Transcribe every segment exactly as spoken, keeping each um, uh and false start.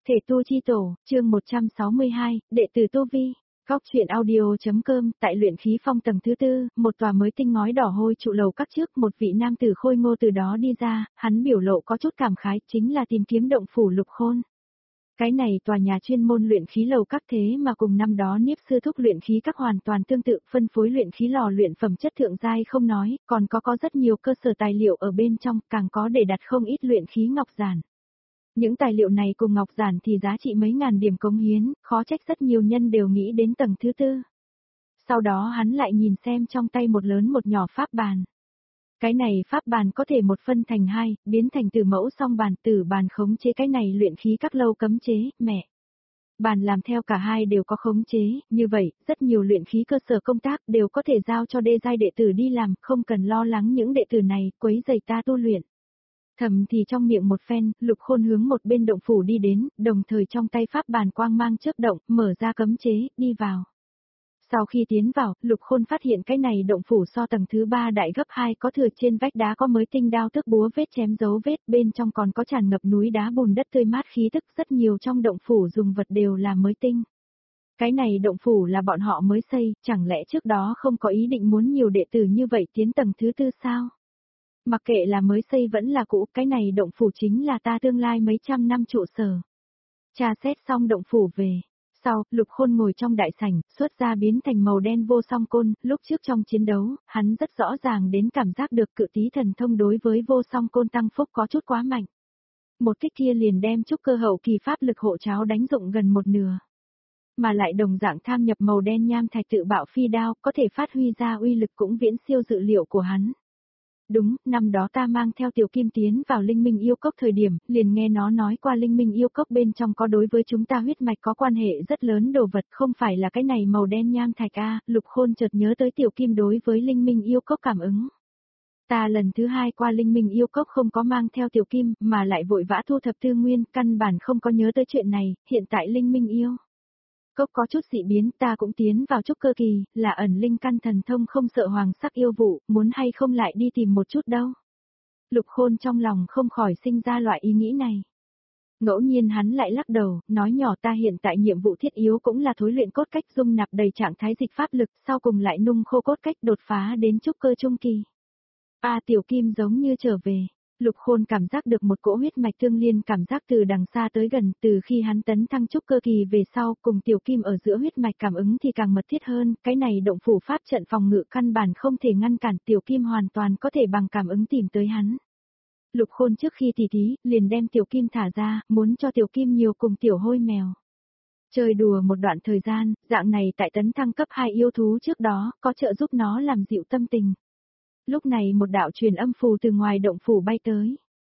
Thể tu chi tổ, chương một trăm sáu mươi hai, đệ tử Tu Vi. Góc truyện audio.com, tại luyện khí phong tầng thứ tư, một tòa mới tinh ngói đỏ hôi trụ lầu các trước, một vị nam tử khôi ngô từ đó đi ra, hắn biểu lộ có chút cảm khái, chính là tìm kiếm động phủ Lục Khôn. Cái này tòa nhà chuyên môn luyện khí lầu các thế mà cùng năm đó Niếp sư thúc luyện khí các hoàn toàn tương tự, phân phối luyện khí lò luyện phẩm chất thượng giai không nói, còn có có rất nhiều cơ sở tài liệu ở bên trong, càng có để đặt không ít luyện khí ngọc giản. Những tài liệu này cùng ngọc giản thì giá trị mấy ngàn điểm cống hiến, khó trách rất nhiều nhân đều nghĩ đến tầng thứ tư. Sau đó hắn lại nhìn xem trong tay một lớn một nhỏ pháp bàn. Cái này pháp bàn có thể một phân thành hai, biến thành từ mẫu song bàn, tử bàn khống chế cái này luyện khí các lâu cấm chế, mẹ. Bàn làm theo cả hai đều có khống chế, như vậy, rất nhiều luyện khí cơ sở công tác đều có thể giao cho đê giai đệ tử đi làm, không cần lo lắng những đệ tử này quấy rầy ta tu luyện. Thầm thì trong miệng một phen, Lục Khôn hướng một bên động phủ đi đến, đồng thời trong tay pháp bàn quang mang chớp động, mở ra cấm chế, đi vào. Sau khi tiến vào, Lục Khôn phát hiện cái này động phủ so tầng thứ ba đại gấp hai, có thừa trên vách đá có mới tinh đao tước búa vết chém dấu vết, bên trong còn có tràn ngập núi đá bùn đất tươi mát khí tức, rất nhiều trong động phủ dùng vật đều là mới tinh. Cái này động phủ là bọn họ mới xây, chẳng lẽ trước đó không có ý định muốn nhiều đệ tử như vậy tiến tầng thứ tư sao? Mặc kệ là mới xây vẫn là cũ, cái này động phủ chính là ta tương lai mấy trăm năm trụ sở. Tra xét xong động phủ về. Sau, Lục Khôn ngồi trong đại sảnh, xuất ra biến thành màu đen vô song côn, lúc trước trong chiến đấu, hắn rất rõ ràng đến cảm giác được cự tí thần thông đối với vô song côn tăng phúc có chút quá mạnh. Một kích kia liền đem trúc cơ hậu kỳ pháp lực hộ cháo đánh dụng gần một nửa. Mà lại đồng dạng tham nhập màu đen nham thạch tự bạo phi đao, có thể phát huy ra uy lực cũng viễn siêu dự liệu của hắn. Đúng, năm đó ta mang theo Tiểu Kim tiến vào Linh Minh Yêu Cốc thời điểm, liền nghe nó nói qua Linh Minh Yêu Cốc bên trong có đối với chúng ta huyết mạch có quan hệ rất lớn đồ vật, không phải là cái này màu đen nham thạch a. Lục Khôn chợt nhớ tới Tiểu Kim đối với Linh Minh Yêu Cốc cảm ứng. Ta lần thứ hai qua Linh Minh Yêu Cốc không có mang theo Tiểu Kim, mà lại vội vã thu thập tư nguyên, căn bản không có nhớ tới chuyện này, hiện tại Linh Minh Yêu Cốc có chút dị biến, ta cũng tiến vào trúc cơ kỳ, là ẩn linh căn thần thông không sợ hoàng sắc yêu vụ, muốn hay không lại đi tìm một chút đâu. Lục Khôn trong lòng không khỏi sinh ra loại ý nghĩ này. Ngẫu nhiên hắn lại lắc đầu, nói nhỏ ta hiện tại nhiệm vụ thiết yếu cũng là thối luyện cốt cách dung nạp đầy trạng thái dịch pháp lực, sau cùng lại nung khô cốt cách đột phá đến trúc cơ trung kỳ. A Tiểu Kim giống như trở về. Lục Khôn cảm giác được một cỗ huyết mạch tương liên cảm giác từ đằng xa tới gần, từ khi hắn tấn thăng trúc cơ kỳ về sau, cùng Tiểu Kim ở giữa huyết mạch cảm ứng thì càng mật thiết hơn, cái này động phủ pháp trận phòng ngự căn bản không thể ngăn cản, Tiểu Kim hoàn toàn có thể bằng cảm ứng tìm tới hắn. Lục Khôn trước khi tỉ thí, liền đem Tiểu Kim thả ra, muốn cho Tiểu Kim nhiều cùng Tiểu Hôi mèo chơi đùa một đoạn thời gian, dạng này tại tấn thăng cấp hai yêu thú trước đó, có trợ giúp nó làm dịu tâm tình. Lúc này một đạo truyền âm phù từ ngoài động phủ bay tới.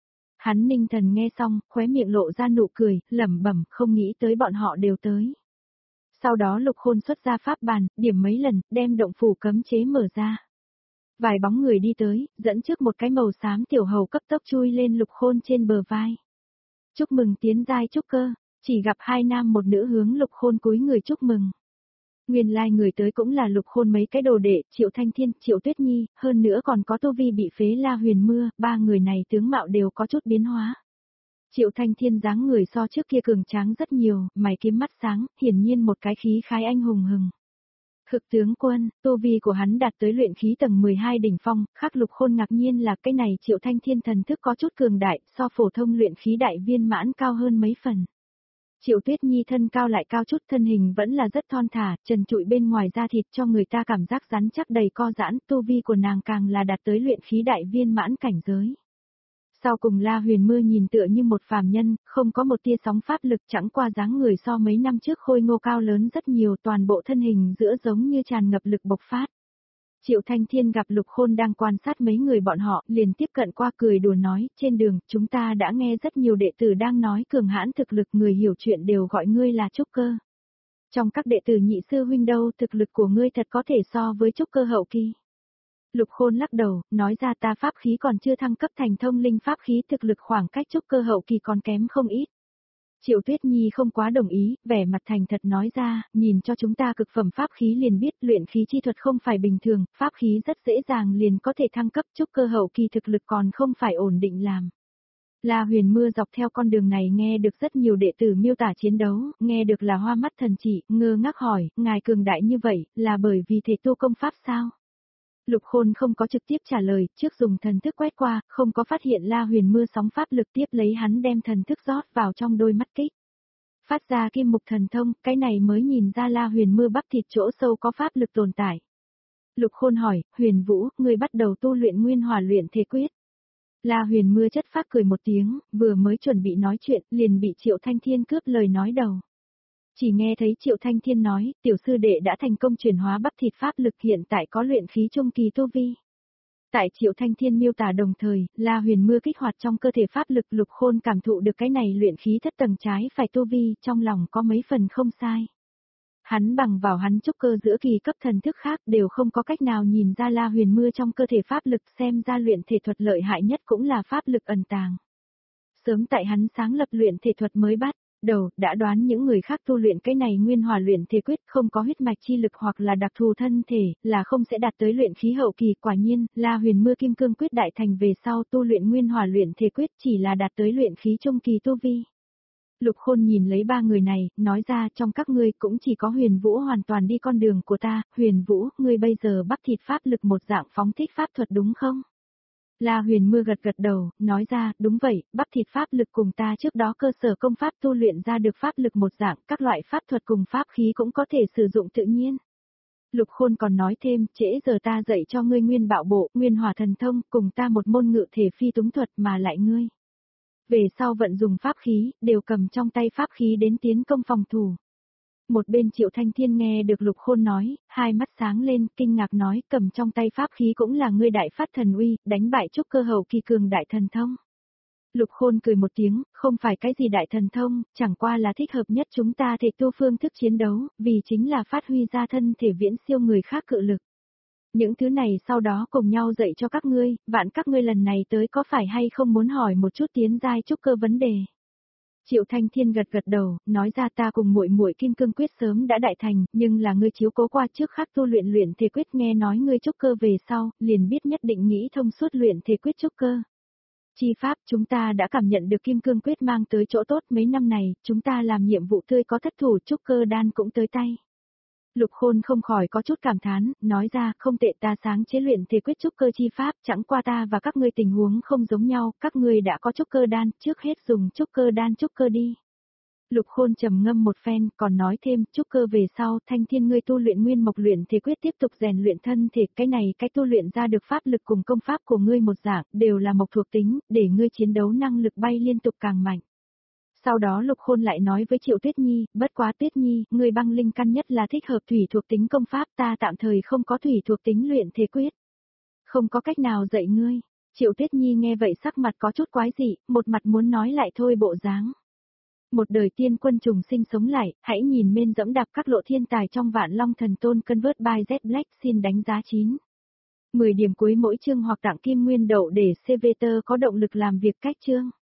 Hắn ninh thần nghe xong, khóe miệng lộ ra nụ cười, lẩm bẩm, không nghĩ tới bọn họ đều tới. Sau đó Lục Khôn xuất ra pháp bàn, điểm mấy lần, đem động phủ cấm chế mở ra. Vài bóng người đi tới, dẫn trước một cái màu xám tiểu hầu cấp tốc chui lên Lục Khôn trên bờ vai. Chúc mừng tiến giai trúc cơ, chỉ gặp hai nam một nữ hướng Lục Khôn cúi người chúc mừng. Nguyên lai like người tới cũng là Lục Khôn mấy cái đồ đệ, Triệu Thanh Thiên, Triệu Tuyết Nhi, hơn nữa còn có Tu Vi bị phế La Huyền Mưa, ba người này tướng mạo đều có chút biến hóa. Triệu Thanh Thiên dáng người so trước kia cường tráng rất nhiều, mày kiếm mắt sáng, hiển nhiên một cái khí khái anh hùng hừng. Thực tướng quân, Tu Vi của hắn đạt tới luyện khí tầng mười hai đỉnh phong, khác Lục Khôn ngạc nhiên là cái này Triệu Thanh Thiên thần thức có chút cường đại, so phổ thông luyện khí đại viên mãn cao hơn mấy phần. Triệu Tuyết Nhi thân cao lại cao chút, thân hình vẫn là rất thon thả, trần trụi bên ngoài da thịt cho người ta cảm giác rắn chắc đầy co giãn, tu vi của nàng càng là đạt tới luyện khí đại viên mãn cảnh giới. Sau cùng La Huyền Mưa nhìn tựa như một phàm nhân, không có một tia sóng pháp lực, chẳng qua dáng người so mấy năm trước khôi ngô cao lớn rất nhiều, toàn bộ thân hình giữa giống như tràn ngập lực bộc phát. Triệu Thanh Thiên gặp Lục Khôn đang quan sát mấy người bọn họ, liền tiếp cận qua cười đùa nói, trên đường, chúng ta đã nghe rất nhiều đệ tử đang nói cường hãn thực lực, người hiểu chuyện đều gọi ngươi là trúc cơ. Trong các đệ tử nhị sư huynh đâu, thực lực của ngươi thật có thể so với trúc cơ hậu kỳ. Lục Khôn lắc đầu, nói ra ta pháp khí còn chưa thăng cấp thành thông linh pháp khí, thực lực khoảng cách trúc cơ hậu kỳ còn kém không ít. Triệu Tuyết Nhi không quá đồng ý, vẻ mặt thành thật nói ra, nhìn cho chúng ta cực phẩm pháp khí liền biết luyện khí chi thuật không phải bình thường, pháp khí rất dễ dàng liền có thể thăng cấp, trúc cơ hậu kỳ thực lực còn không phải ổn định làm. La Huyền Mưa dọc theo con đường này nghe được rất nhiều đệ tử miêu tả chiến đấu, nghe được là hoa mắt thần chỉ, ngơ ngác hỏi, ngài cường đại như vậy, là bởi vì thể tu công pháp sao? Lục Khôn không có trực tiếp trả lời, trước dùng thần thức quét qua, không có phát hiện La Huyền Mưa sóng pháp lực, tiếp lấy hắn đem thần thức rót vào trong đôi mắt kích. Phát ra kim mục thần thông, cái này mới nhìn ra La Huyền Mưa bắp thịt chỗ sâu có pháp lực tồn tại. Lục Khôn hỏi, Huyền Vũ, ngươi bắt đầu tu luyện nguyên hỏa luyện thể quyết. La Huyền Mưa chất phác cười một tiếng, vừa mới chuẩn bị nói chuyện, liền bị Triệu Thanh Thiên cướp lời nói đầu. Chỉ nghe thấy Triệu Thanh Thiên nói, tiểu sư đệ đã thành công chuyển hóa bắp thịt pháp lực, hiện tại có luyện khí trung kỳ tu vi. Tại Triệu Thanh Thiên miêu tả đồng thời, La Huyền Mưa kích hoạt trong cơ thể pháp lực, Lục Khôn cảm thụ được cái này luyện khí thất tầng trái phải tu vi, trong lòng có mấy phần không sai. Hắn bằng vào hắn trúc cơ giữa kỳ cấp thần thức khác đều không có cách nào nhìn ra La Huyền Mưa trong cơ thể pháp lực, xem ra luyện thể thuật lợi hại nhất cũng là pháp lực ẩn tàng. Sớm tại hắn sáng lập luyện thể thuật mới bắt đầu, đã đoán những người khác tu luyện cái này nguyên hỏa luyện thể quyết không có huyết mạch chi lực hoặc là đặc thù thân thể, là không sẽ đạt tới luyện khí hậu kỳ. Quả nhiên, La Huyền Mưa kim cương quyết đại thành về sau tu luyện nguyên hỏa luyện thể quyết chỉ là đạt tới luyện khí trung kỳ tu vi. Lục Khôn nhìn lấy ba người này, nói ra, trong các ngươi cũng chỉ có Huyền Vũ hoàn toàn đi con đường của ta. Huyền Vũ, ngươi bây giờ bắp thịt pháp lực một dạng phóng thích pháp thuật đúng không? La Huyền Mưa gật gật đầu, nói ra, đúng vậy, bắp thịt pháp lực cùng ta trước đó cơ sở công pháp tu luyện ra được pháp lực một dạng, các loại pháp thuật cùng pháp khí cũng có thể sử dụng tự nhiên. Lục Khôn còn nói thêm, trễ giờ ta dạy cho ngươi nguyên bạo bộ, nguyên hỏa thần thông, cùng ta một môn ngự thể phi túng thuật mà lại ngươi. Về sau vận dùng pháp khí, đều cầm trong tay pháp khí đến tiến công phòng thủ. Một bên Triệu Thanh Thiên nghe được Lục Khôn nói, hai mắt sáng lên, kinh ngạc nói, cầm trong tay pháp khí cũng là ngươi đại phát thần uy, đánh bại trúc cơ hậu kỳ cường đại thần thông. Lục Khôn cười một tiếng, không phải cái gì đại thần thông, chẳng qua là thích hợp nhất chúng ta thể tu phương thức chiến đấu, vì chính là phát huy ra thân thể viễn siêu người khác cự lực. Những thứ này sau đó cùng nhau dạy cho các ngươi, vạn các ngươi lần này tới có phải hay không muốn hỏi một chút tiến giai trúc cơ vấn đề. Triệu Thanh Thiên gật gật đầu, nói ra ta cùng muội muội kim cương quyết sớm đã đại thành, nhưng là ngươi chiếu cố qua trước khác tu luyện luyện thể quyết, nghe nói ngươi trúc cơ về sau, liền biết nhất định nghĩ thông suốt luyện thể quyết trúc cơ. Chi pháp, chúng ta đã cảm nhận được kim cương quyết mang tới chỗ tốt, mấy năm này, chúng ta làm nhiệm vụ tươi có thất thủ, trúc cơ đan cũng tới tay. Lục Khôn không khỏi có chút cảm thán, nói ra, không tệ, ta sáng chế luyện thể quyết trúc cơ chi pháp, chẳng qua ta và các ngươi tình huống không giống nhau, các ngươi đã có trúc cơ đan, trước hết dùng trúc cơ đan trúc cơ đi. Lục Khôn trầm ngâm một phen, còn nói thêm, trúc cơ về sau, Thanh Thiên ngươi tu luyện nguyên mộc luyện thể quyết tiếp tục rèn luyện thân thể, cái này cái tu luyện ra được pháp lực cùng công pháp của ngươi một dạng, đều là mộc thuộc tính, để ngươi chiến đấu năng lực bay liên tục càng mạnh. Sau đó Lục Khôn lại nói với Triệu Tuyết Nhi, bất quá Tuyết Nhi, ngươi băng linh căn nhất là thích hợp thủy thuộc tính công pháp, ta tạm thời không có thủy thuộc tính luyện thể quyết. Không có cách nào dạy ngươi. Triệu Tuyết Nhi nghe vậy sắc mặt có chút quái dị, một mặt muốn nói lại thôi bộ dáng. Một đời tiên quân trùng sinh sống lại, hãy nhìn men dẫm đạp các lộ thiên tài trong Vạn Long Thần Tôn Convert by Z Black, xin đánh giá chín. mười điểm cuối mỗi chương hoặc tặng kim nguyên đậu để xê vê tê có động lực làm việc cách chương.